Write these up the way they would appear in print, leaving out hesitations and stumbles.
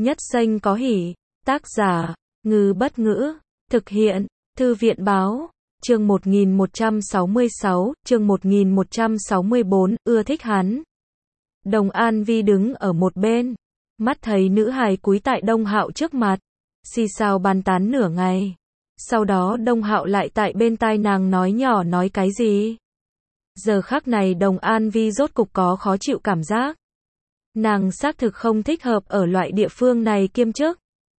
Nhất xanh có hỉ. Tác giả, Ngư Bất Ngữ. Thực hiện, Thư viện Báo. Chương 1166, chương 1164, ưa thích hắn. Đồng An Vi đứng ở một bên, mắt thấy nữ hài cúi tại Đông Hạo trước mặt, xì xào bàn tán nửa ngày. Sau đó Đông Hạo lại tại bên tai nàng nói nhỏ nói cái gì. Giờ khắc này Đồng An Vi rốt cục có khó chịu cảm giác. Nàng xác thực không thích hợp ở loại địa phương này kiêm chức.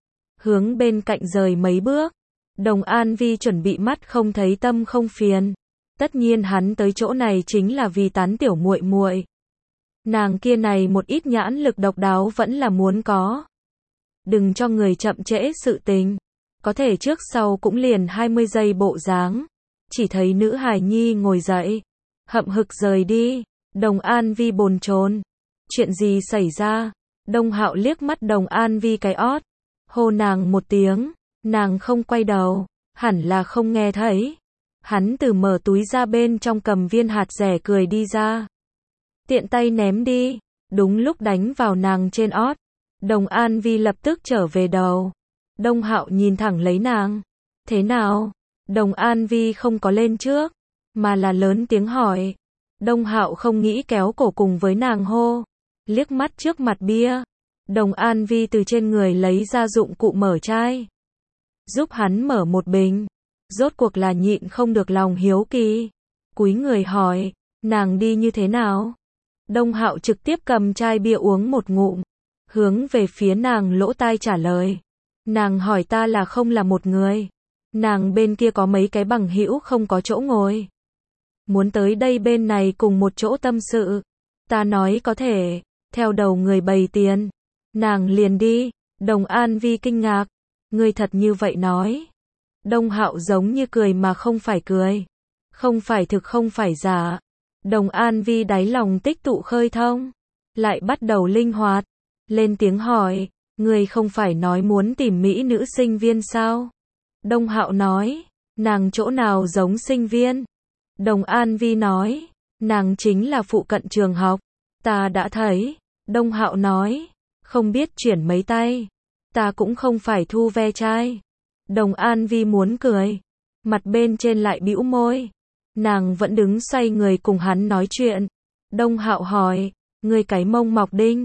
Hướng bên cạnh rời mấy bước. Đồng An Vi chuẩn bị mắt không thấy tâm không phiền. Tất nhiên hắn tới chỗ này chính là vì tán tiểu muội muội. Nàng kia này một ít nhãn lực độc đáo vẫn là muốn có. Đừng cho người chậm trễ sự tình. Có thể trước sau cũng liền 20 giây bộ dáng. Chỉ thấy nữ hài nhi ngồi dậy, hậm hực rời đi. Đồng An Vi bồn chồn. Chuyện gì xảy ra? Đông Hạo liếc mắt Đồng An Vi cái ót, hô nàng một tiếng. Nàng không quay đầu, hẳn là không nghe thấy. Hắn từ mở túi ra bên trong cầm viên hạt rẻ cười đi ra. Tiện tay ném đi, đúng lúc đánh vào nàng trên ót. Đồng An Vi lập tức trở về đầu. Đông Hạo nhìn thẳng lấy nàng. Thế nào? Đồng An Vi không có lên trước, mà là lớn tiếng hỏi. Đông Hạo không nghĩ kéo cổ cùng với nàng hô. Liếc mắt trước mặt bia. Đồng An Vi từ trên người lấy ra dụng cụ mở chai, giúp hắn mở một bình. Rốt cuộc là nhịn không được lòng hiếu kỳ, cúi người hỏi, nàng đi như thế nào? Đông Hạo trực tiếp cầm chai bia uống một ngụm, hướng về phía nàng lỗ tai trả lời. Nàng hỏi ta là không là một người. Nàng bên kia có mấy cái bằng hữu không có chỗ ngồi, muốn tới đây bên này cùng một chỗ tâm sự. Ta nói có thể, theo đầu người bày tiền. Nàng liền đi. Đồng An Vi kinh ngạc. Ngươi thật như vậy nói? Đông Hạo giống như cười mà không phải cười. Không phải thực không phải giả. Đồng An Vi đáy lòng tích tụ khơi thông, lại bắt đầu linh hoạt, lên tiếng hỏi, ngươi không phải nói muốn tìm mỹ nữ sinh viên sao? Đông Hạo nói, nàng chỗ nào giống sinh viên? Đồng An Vi nói, nàng chính là phụ cận trường học. Ta đã thấy. Đông Hạo nói, không biết chuyển mấy tay. Ta cũng không phải thu ve chai. Đồng An Vi muốn cười, mặt bên trên lại bĩu môi. Nàng vẫn đứng xoay người cùng hắn nói chuyện. Đông Hạo hỏi, ngươi cái mông mọc đinh?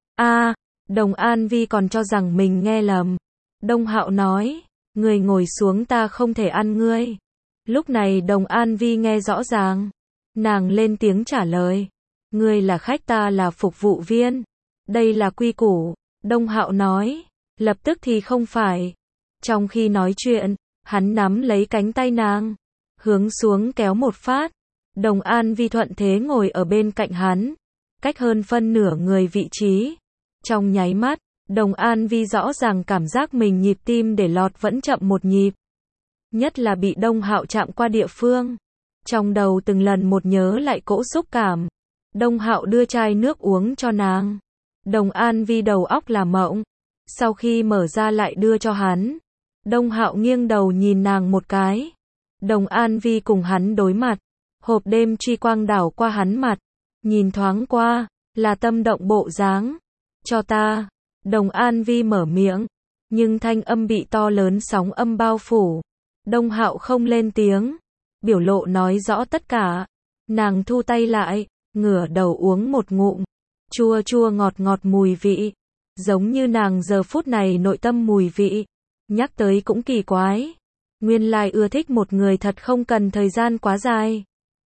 Đồng An Vi còn cho rằng mình nghe lầm. Đông Hạo nói, ngươi ngồi xuống ta không thể ăn ngươi. Lúc này Đồng An Vi nghe rõ ràng. Nàng lên tiếng trả lời, ngươi là khách ta là phục vụ viên. Đây là quy củ. Đông Hạo nói, lập tức thì không phải. Trong khi nói chuyện, hắn nắm lấy cánh tay nàng, hướng xuống kéo một phát. Đồng An Vi thuận thế ngồi ở bên cạnh hắn, cách hơn phân nửa người vị trí. Trong nháy mắt, Đồng An Vi rõ ràng cảm giác mình nhịp tim để lọt vẫn chậm một nhịp. Nhất là bị Đông Hạo chạm qua địa phương. Trong đầu từng lần một nhớ lại cỗ xúc cảm. Đông Hạo đưa chai nước uống cho nàng. Đồng An Vi đầu óc là mộng. Sau khi mở ra lại đưa cho hắn. Đông Hạo nghiêng đầu nhìn nàng một cái. Đồng An Vi cùng hắn đối mặt. Hộp đêm truy quang đảo qua hắn mặt. Nhìn thoáng qua, là tâm động bộ dáng. Cho ta. Đồng An Vi mở miệng. Nhưng thanh âm bị to lớn sóng âm bao phủ. Đông Hạo không lên tiếng. Biểu lộ nói rõ tất cả. Nàng thu tay lại, ngửa đầu uống một ngụm. Chua chua ngọt ngọt mùi vị. Giống như nàng giờ phút này nội tâm mùi vị. Nhắc tới cũng kỳ quái. Nguyên lai ưa thích một người thật không cần thời gian quá dài.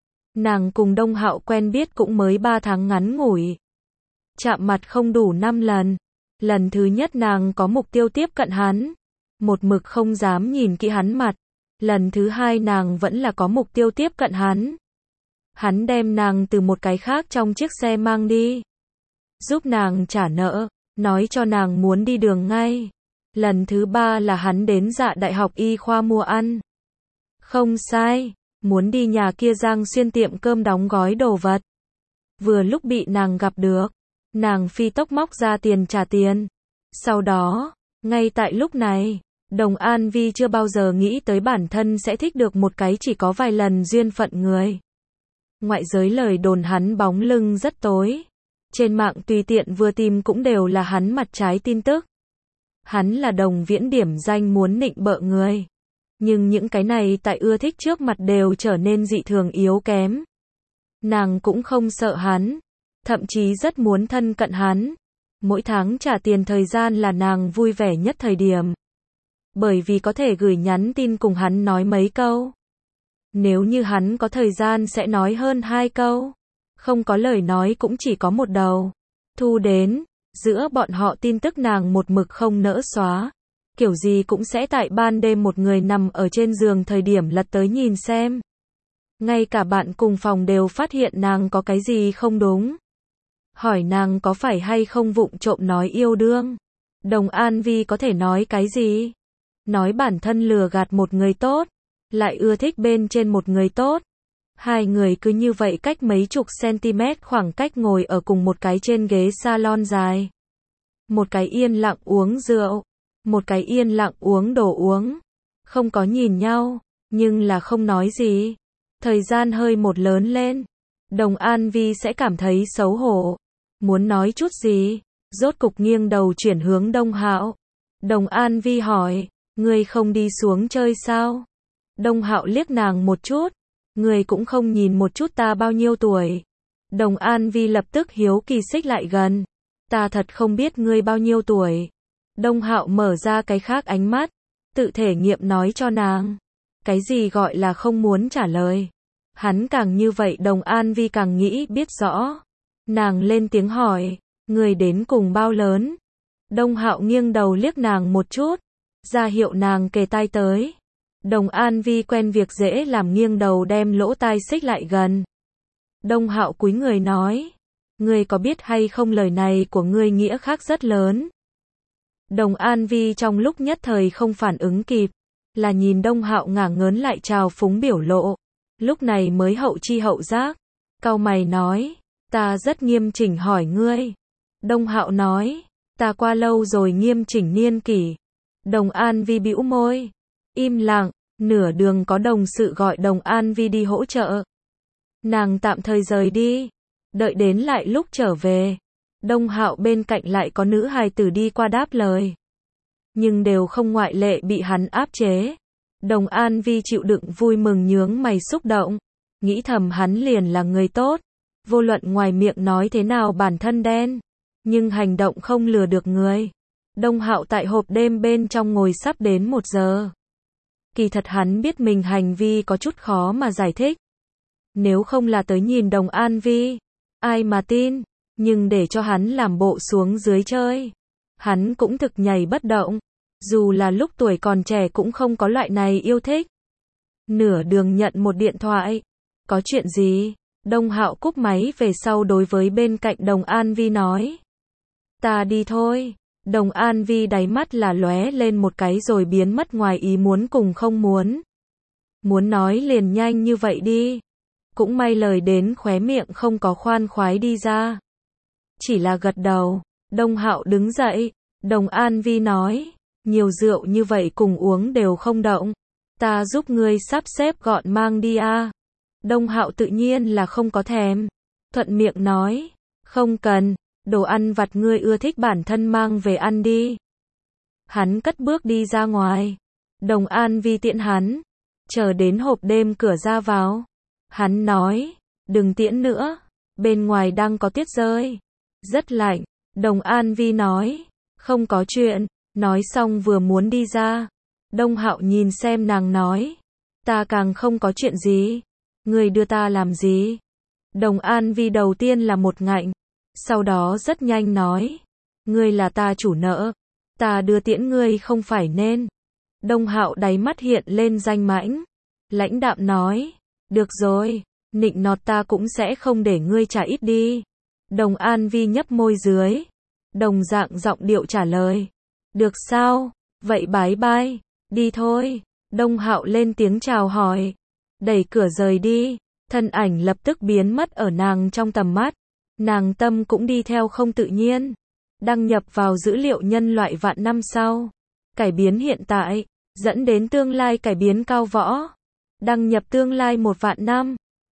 Nàng cùng Đông Hạo quen biết cũng mới 3 tháng ngắn ngủi. Chạm mặt không đủ 5 lần. Lần thứ nhất nàng có mục tiêu tiếp cận hắn. Một mực không dám nhìn kỹ hắn mặt. Lần thứ hai nàng vẫn là có mục tiêu tiếp cận hắn. Hắn đem nàng từ một cái khác trong chiếc xe mang đi. Giúp nàng trả nợ, nói cho nàng muốn đi đường ngay. Lần thứ ba là hắn đến Dạ Đại học Y khoa mua ăn. Không sai, muốn đi nhà kia Giang Xuyên tiệm cơm đóng gói đồ vật. Vừa lúc bị nàng gặp được, nàng phi tốc móc ra tiền trả tiền. Sau đó, ngay tại lúc này, Đồng An Vi chưa bao giờ nghĩ tới bản thân sẽ thích được một cái chỉ có vài lần duyên phận người. Ngoại giới lời đồn hắn bóng lưng rất tối. Trên mạng tùy tiện vừa tìm cũng đều là hắn mặt trái tin tức. Hắn là Đồng Viễn điểm danh muốn nịnh bợ người. Nhưng những cái này tại ưa thích trước mặt đều trở nên dị thường yếu kém. Nàng cũng không sợ hắn, thậm chí rất muốn thân cận hắn. Mỗi tháng trả tiền thời gian là nàng vui vẻ nhất thời điểm. Bởi vì có thể gửi nhắn tin cùng hắn nói mấy câu. Nếu như hắn có thời gian sẽ nói hơn 2 câu. Không có lời nói cũng chỉ có một đầu. Thu đến, giữa bọn họ tin tức nàng một mực không nỡ xóa. Kiểu gì cũng sẽ tại ban đêm một người nằm ở trên giường thời điểm lật tới nhìn xem. Ngay cả bạn cùng phòng đều phát hiện nàng có cái gì không đúng. Hỏi nàng có phải hay không vụng trộm nói yêu đương. Đồng An Vi có thể nói cái gì? Nói bản thân lừa gạt một người tốt, lại ưa thích bên trên một người tốt. Hai người cứ như vậy cách mấy chục cm khoảng cách ngồi ở cùng một cái trên ghế salon dài. Một cái yên lặng uống rượu, một cái yên lặng uống đồ uống. Không có nhìn nhau, nhưng là không nói gì. Thời gian hơi một lớn lên, Đồng An Vi sẽ cảm thấy xấu hổ. Muốn nói chút gì, rốt cục nghiêng đầu chuyển hướng Đông Hạo. Đồng An Vi hỏi, ngươi không đi xuống chơi sao? Đông Hạo liếc nàng một chút, ngươi cũng không nhìn một chút ta bao nhiêu tuổi. Đồng An Vi lập tức hiếu kỳ xích lại gần, ta thật không biết ngươi bao nhiêu tuổi. Đông Hạo mở ra cái khác ánh mắt, tự thể nghiệm nói cho nàng. Cái gì gọi là không muốn trả lời. Hắn càng như vậy Đồng An Vi càng nghĩ biết rõ. Nàng lên tiếng hỏi, người đến cùng bao lớn? Đông Hạo nghiêng đầu liếc nàng một chút, ra hiệu nàng kề tai tới. Đồng An Vi quen việc dễ làm nghiêng đầu đem lỗ tai xích lại gần. Đông Hạo cúi người nói, ngươi có biết hay không lời này của ngươi nghĩa khác rất lớn. Đồng An Vi trong lúc nhất thời không phản ứng kịp, là nhìn Đông Hạo ngả ngớn lại trào phúng biểu lộ. Lúc này mới hậu chi hậu giác, cau mày nói, ta rất nghiêm chỉnh hỏi ngươi. Đông Hạo nói, ta qua lâu rồi nghiêm chỉnh niên kỷ. Đồng An Vi bĩu môi, im lặng, nửa đường có đồng sự gọi Đồng An Vi đi hỗ trợ. Nàng tạm thời rời đi, đợi đến lại lúc trở về. Đông Hạo bên cạnh lại có nữ hài tử đi qua đáp lời. Nhưng đều không ngoại lệ bị hắn áp chế. Đồng An Vi chịu đựng vui mừng nhướng mày xúc động. Nghĩ thầm hắn liền là người tốt. Vô luận ngoài miệng nói thế nào bản thân đen. Nhưng hành động không lừa được người. Đông Hạo tại hộp đêm bên trong ngồi sắp đến 1 giờ. Kỳ thật hắn biết mình hành vi có chút khó mà giải thích. Nếu không là tới nhìn Đồng An Vi, ai mà tin. Nhưng để cho hắn làm bộ xuống dưới chơi, hắn cũng thực nhảy bất động. Dù là lúc tuổi còn trẻ cũng không có loại này yêu thích. Nửa đường nhận một điện thoại. Có chuyện gì? Đông Hạo cúp máy về sau đối với bên cạnh Đồng An Vi nói. Ta đi thôi. Đồng An Vi đáy mắt là lóe lên một cái rồi biến mất ngoài ý muốn cùng không muốn. Muốn nói liền nhanh như vậy đi. Cũng may lời đến khóe miệng không có khoan khoái đi ra. Chỉ là gật đầu. Đông Hạo đứng dậy. Đồng An Vi nói, nhiều rượu như vậy cùng uống đều không động. Ta giúp ngươi sắp xếp gọn mang đi a. Đông Hạo tự nhiên là không có thèm. Thuận miệng nói, không cần, đồ ăn vặt ngươi ưa thích bản thân mang về ăn đi. Hắn cất bước đi ra ngoài. Đồng An Vi tiễn hắn. Chờ đến hộp đêm cửa ra vào. Hắn nói, đừng tiễn nữa. Bên ngoài đang có tuyết rơi. Rất lạnh. Đồng An Vi nói, không có chuyện. Nói xong vừa muốn đi ra. Đông Hạo nhìn xem nàng nói, ta càng không có chuyện gì. Ngươi đưa ta làm gì? Đồng An Vi đầu tiên là một ngạnh. Sau đó rất nhanh nói, ngươi là ta chủ nợ. Ta đưa tiễn ngươi không phải nên. Đông Hạo đáy mắt hiện lên danh mãnh. Lãnh đạm nói, được rồi, nịnh nọt ta cũng sẽ không để ngươi trả ít đi. Đồng An Vi nhấp môi dưới. Đồng dạng giọng điệu trả lời. Được sao? Vậy bái bai, đi thôi. Đông Hạo lên tiếng chào hỏi. Đẩy cửa rời đi. Thân ảnh lập tức biến mất ở nàng trong tầm mắt. Nàng tâm cũng đi theo không tự nhiên. Đăng nhập vào dữ liệu nhân loại vạn năm sau. Cải biến hiện tại, dẫn đến tương lai cải biến cao võ. Đăng nhập tương lai 1 vạn năm.